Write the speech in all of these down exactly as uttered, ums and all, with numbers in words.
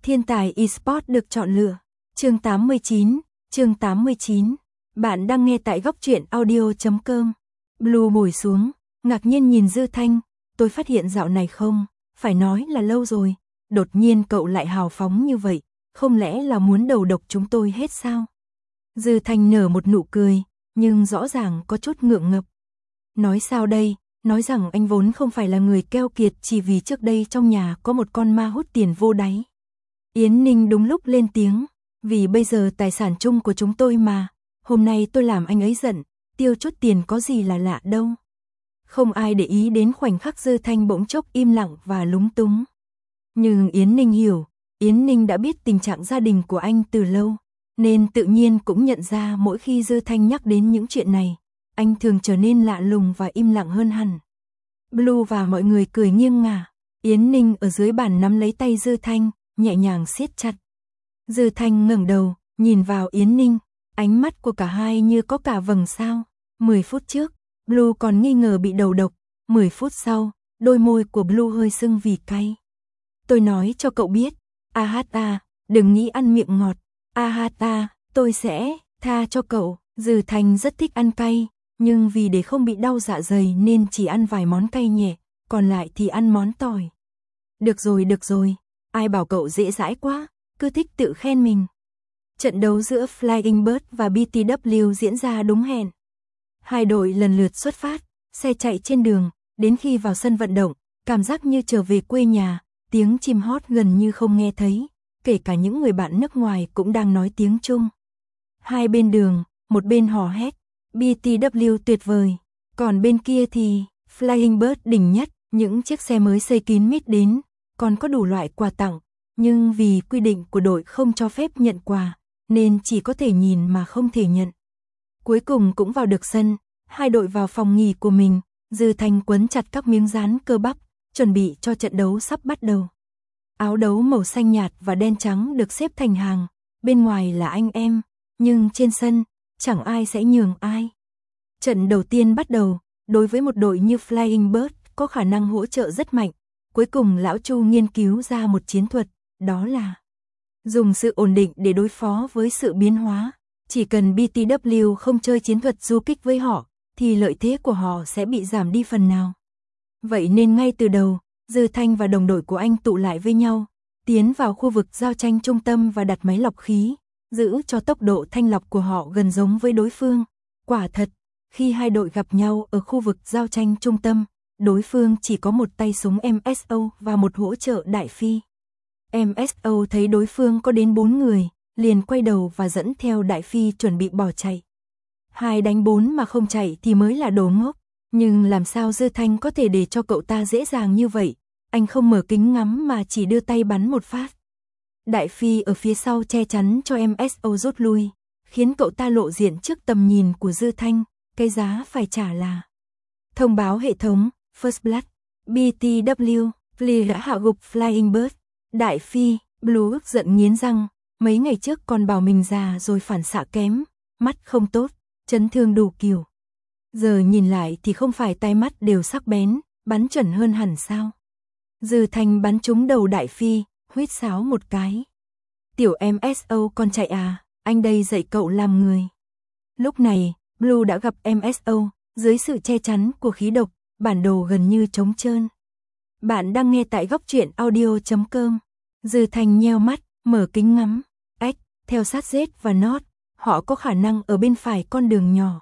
Thiên tài eSports được chọn lựa. Chương tám mươi chín, chương tám mươi chín. Bạn đang nghe tại góc truyện audio chấm com. Blue ngồi xuống, ngạc nhiên nhìn Dư Thanh, tôi phát hiện dạo này không, phải nói là lâu rồi, đột nhiên cậu lại hào phóng như vậy, không lẽ là muốn đầu độc chúng tôi hết sao? Dư Thanh nở một nụ cười, nhưng rõ ràng có chút ngượng ngập. Nói sao đây, nói rằng anh vốn không phải là người keo kiệt chỉ vì trước đây trong nhà có một con ma hút tiền vô đáy. Yến Ninh đúng lúc lên tiếng, vì bây giờ tài sản chung của chúng tôi mà, hôm nay tôi làm anh ấy giận, tiêu chút tiền có gì là lạ đâu. Không ai để ý đến khoảnh khắc Dư Thanh bỗng chốc im lặng và lúng túng. Nhưng Yến Ninh hiểu, Yến Ninh đã biết tình trạng gia đình của anh từ lâu, nên tự nhiên cũng nhận ra mỗi khi Dư Thanh nhắc đến những chuyện này, anh thường trở nên lạ lùng và im lặng hơn hẳn. Blue và mọi người cười nghiêng ngả, Yến Ninh ở dưới bàn nắm lấy tay Dư Thanh, nhẹ nhàng siết chặt. Dư Thanh ngẩng đầu, nhìn vào Yến Ninh, ánh mắt của cả hai như có cả vầng sao. mười phút trước, Blue còn nghi ngờ bị đầu độc, mười phút sau, đôi môi của Blue hơi sưng vì cay. Tôi nói cho cậu biết, a hát a, đừng nghĩ ăn miệng ngọt, a hát a, tôi sẽ tha cho cậu. Dư Thanh rất thích ăn cay, nhưng vì để không bị đau dạ dày nên chỉ ăn vài món cay nhẹ, còn lại thì ăn món tỏi. Được rồi, được rồi, ai bảo cậu dễ dãi quá, cứ thích tự khen mình. Trận đấu giữa Flying Bird và bê tê vê diễn ra đúng hẹn. Hai đội lần lượt xuất phát, xe chạy trên đường, đến khi vào sân vận động, cảm giác như trở về quê nhà, tiếng chim hót gần như không nghe thấy, kể cả những người bạn nước ngoài cũng đang nói tiếng Trung. Hai bên đường, một bên hò hét, bê tê vê tuyệt vời, còn bên kia thì Flying Bird đỉnh nhất, những chiếc xe mới xây kín mít đến, còn có đủ loại quà tặng, nhưng vì quy định của đội không cho phép nhận quà, nên chỉ có thể nhìn mà không thể nhận. Cuối cùng cũng vào được sân, hai đội vào phòng nghỉ của mình, Dư Thanh quấn chặt các miếng dán cơ bắp, chuẩn bị cho trận đấu sắp bắt đầu. Áo đấu màu xanh nhạt và đen trắng được xếp thành hàng, bên ngoài là anh em, nhưng trên sân, chẳng ai sẽ nhường ai. Trận đầu tiên bắt đầu, đối với một đội như Flying Bird có khả năng hỗ trợ rất mạnh, cuối cùng lão Chu nghiên cứu ra một chiến thuật, đó là dùng sự ổn định để đối phó với sự biến hóa. Chỉ cần bê tê vê không chơi chiến thuật du kích với họ, thì lợi thế của họ sẽ bị giảm đi phần nào. Vậy nên ngay từ đầu, Dư Thanh và đồng đội của anh tụ lại với nhau, tiến vào khu vực giao tranh trung tâm và đặt máy lọc khí, giữ cho tốc độ thanh lọc của họ gần giống với đối phương. Quả thật, khi hai đội gặp nhau ở khu vực giao tranh trung tâm, đối phương chỉ có một tay súng em ét o và một hỗ trợ đại phi. em ét o thấy đối phương có đến bốn người, liền quay đầu và dẫn theo đại phi chuẩn bị bỏ chạy. Hai đánh bốn mà không chạy thì mới là đồ ngốc, nhưng làm sao Dư Thanh có thể để cho cậu ta dễ dàng như vậy, anh không mở kính ngắm mà chỉ đưa tay bắn một phát. Đại phi ở phía sau che chắn cho em ét o rút lui, khiến cậu ta lộ diện trước tầm nhìn của Dư Thanh, cái giá phải trả là thông báo hệ thống, First Blood, bê tê vê, Flea đã hạ gục Flying Bird. Đại phi, Blue giận nghiến răng, mấy ngày trước còn bảo mình già rồi phản xạ kém, mắt không tốt, chấn thương đủ kiểu. Giờ nhìn lại thì không phải tai mắt đều sắc bén, bắn chuẩn hơn hẳn sao. Dư Thanh bắn trúng đầu đại phi, huýt sáo một cái. Tiểu em ét o con chạy à, anh đây dạy cậu làm người. Lúc này, Blue đã gặp em ét o, dưới sự che chắn của khí độc, bản đồ gần như trống trơn. Bạn đang nghe tại góc truyện audio chấm com. Dư Thanh nheo mắt, mở kính ngắm. Ếch, theo sát Z và Nót, họ có khả năng ở bên phải con đường nhỏ.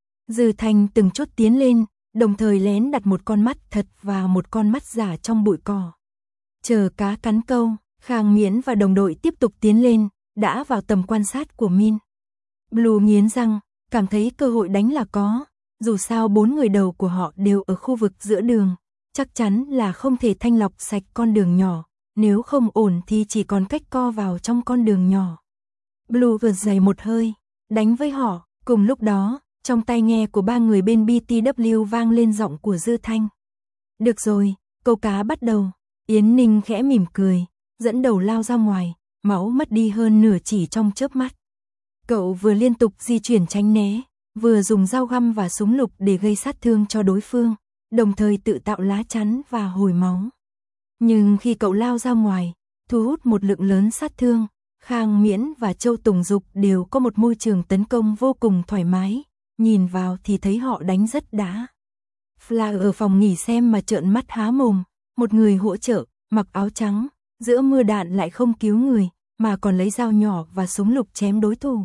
Dư Thanh từng chút tiến lên, đồng thời lén đặt một con mắt thật và một con mắt giả trong bụi cỏ. Chờ cá cắn câu, Khang Miễn và đồng đội tiếp tục tiến lên, đã vào tầm quan sát của Min. Blue nghiến răng, cảm thấy cơ hội đánh là có, dù sao bốn người đầu của họ đều ở khu vực giữa đường, chắc chắn là không thể thanh lọc sạch con đường nhỏ, nếu không ổn thì chỉ còn cách co vào trong con đường nhỏ. Blue vượt dày một hơi, đánh với họ, cùng lúc đó, trong tai nghe của ba người bên bê tê vê vang lên giọng của Dư Thanh. Được rồi, câu cá bắt đầu. Yến Ninh khẽ mỉm cười, dẫn đầu lao ra ngoài, máu mất đi hơn nửa chỉ trong chớp mắt. Cậu vừa liên tục di chuyển tránh né, vừa dùng dao găm và súng lục để gây sát thương cho đối phương, đồng thời tự tạo lá chắn và hồi máu. Nhưng khi cậu lao ra ngoài, thu hút một lượng lớn sát thương. Khang Miễn và Châu Tùng Dục đều có một môi trường tấn công vô cùng thoải mái, nhìn vào thì thấy họ đánh rất đã. Fla ở phòng nghỉ xem mà trợn mắt há mồm, một người hỗ trợ, mặc áo trắng, giữa mưa đạn lại không cứu người, mà còn lấy dao nhỏ và súng lục chém đối thủ.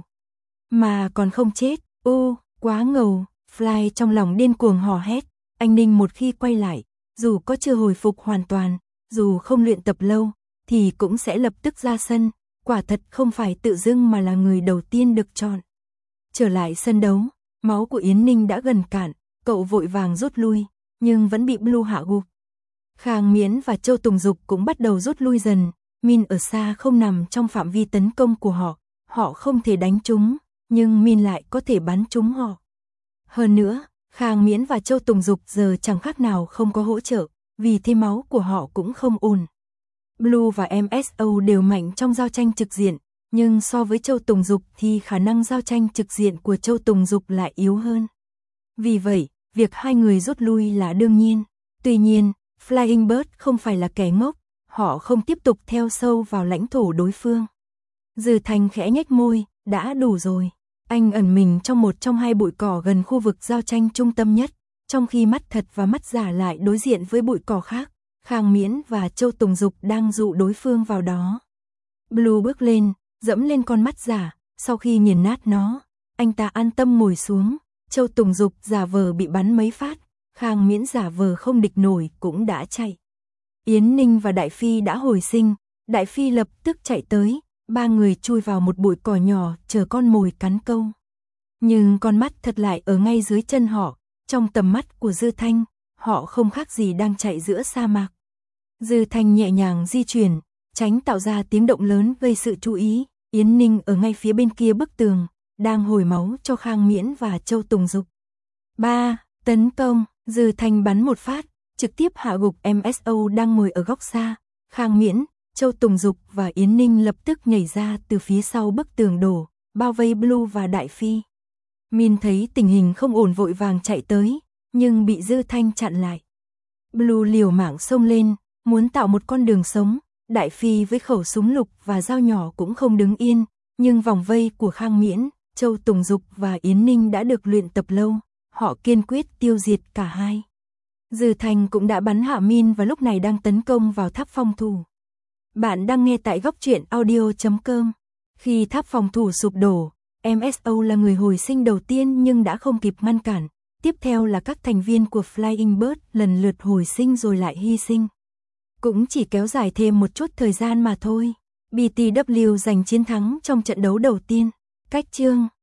Mà còn không chết, ô, quá ngầu, Fly trong lòng điên cuồng hò hét, anh Ninh một khi quay lại, dù có chưa hồi phục hoàn toàn, dù không luyện tập lâu, thì cũng sẽ lập tức ra sân, quả thật không phải tự dưng mà là người đầu tiên được chọn. Trở lại sân đấu, máu của Yến Ninh đã gần cạn, cậu vội vàng rút lui, nhưng vẫn bị Blue hạ gục. Khang Miễn và Châu Tùng Dục cũng bắt đầu rút lui dần, Min ở xa không nằm trong phạm vi tấn công của họ, họ không thể đánh chúng, nhưng Min lại có thể bắn trúng họ. Hơn nữa, Khang Miễn và Châu Tùng Dục giờ chẳng khác nào không có hỗ trợ, vì thế máu của họ cũng không ổn. Blue và em ét o đều mạnh trong giao tranh trực diện, nhưng so với Châu Tùng Dục thì khả năng giao tranh trực diện của Châu Tùng Dục lại yếu hơn. Vì vậy, việc hai người rút lui là đương nhiên. Tuy nhiên, Flying Bird không phải là kẻ ngốc, họ không tiếp tục theo sâu vào lãnh thổ đối phương. Dư Thanh khẽ nhếch môi, đã đủ rồi. Anh ẩn mình trong một trong hai bụi cỏ gần khu vực giao tranh trung tâm nhất, trong khi mắt thật và mắt giả lại đối diện với bụi cỏ khác. Khang Miễn và Châu Tùng Dục đang dụ đối phương vào đó. Blue bước lên, dẫm lên con mắt giả, sau khi nghiền nát nó, anh ta an tâm ngồi xuống. Châu Tùng Dục giả vờ bị bắn mấy phát, Khang Miễn giả vờ không địch nổi cũng đã chạy. Yến Ninh và Đại Phi đã hồi sinh, Đại Phi lập tức chạy tới, ba người chui vào một bụi cỏ nhỏ chờ con mồi cắn câu. Nhưng con mắt thật lại ở ngay dưới chân họ, trong tầm mắt của Dư Thanh, họ không khác gì đang chạy giữa sa mạc. Dư Thanh nhẹ nhàng di chuyển, tránh tạo ra tiếng động lớn gây sự chú ý. Yến Ninh ở ngay phía bên kia bức tường, đang hồi máu cho Khang Miễn và Châu Tùng Dục. ba. Tấn công, Dư Thanh bắn một phát, trực tiếp hạ gục em ét o đang ngồi ở góc xa. Khang Miễn, Châu Tùng Dục và Yến Ninh lập tức nhảy ra từ phía sau bức tường đổ, bao vây Blue và Đại Phi. Min thấy tình hình không ổn vội vàng chạy tới, nhưng bị Dư Thanh chặn lại. Blue liều mạng xông lên, muốn tạo một con đường sống. Đại Phi với khẩu súng lục và dao nhỏ cũng không đứng yên, nhưng vòng vây của Khang Miễn, Châu Tùng Dục và Yến Ninh đã được luyện tập lâu, họ kiên quyết tiêu diệt cả hai. Dư Thanh cũng đã bắn hạ Min và lúc này đang tấn công vào tháp phòng thủ. Bạn đang nghe tại góc truyện audio chấm com. Khi tháp phòng thủ sụp đổ, em ét o là người hồi sinh đầu tiên nhưng đã không kịp ngăn cản. Tiếp theo là các thành viên của Flying Bird lần lượt hồi sinh rồi lại hy sinh. Cũng chỉ kéo dài thêm một chút thời gian mà thôi. bê tê vê giành chiến thắng trong trận đấu đầu tiên. Cách chương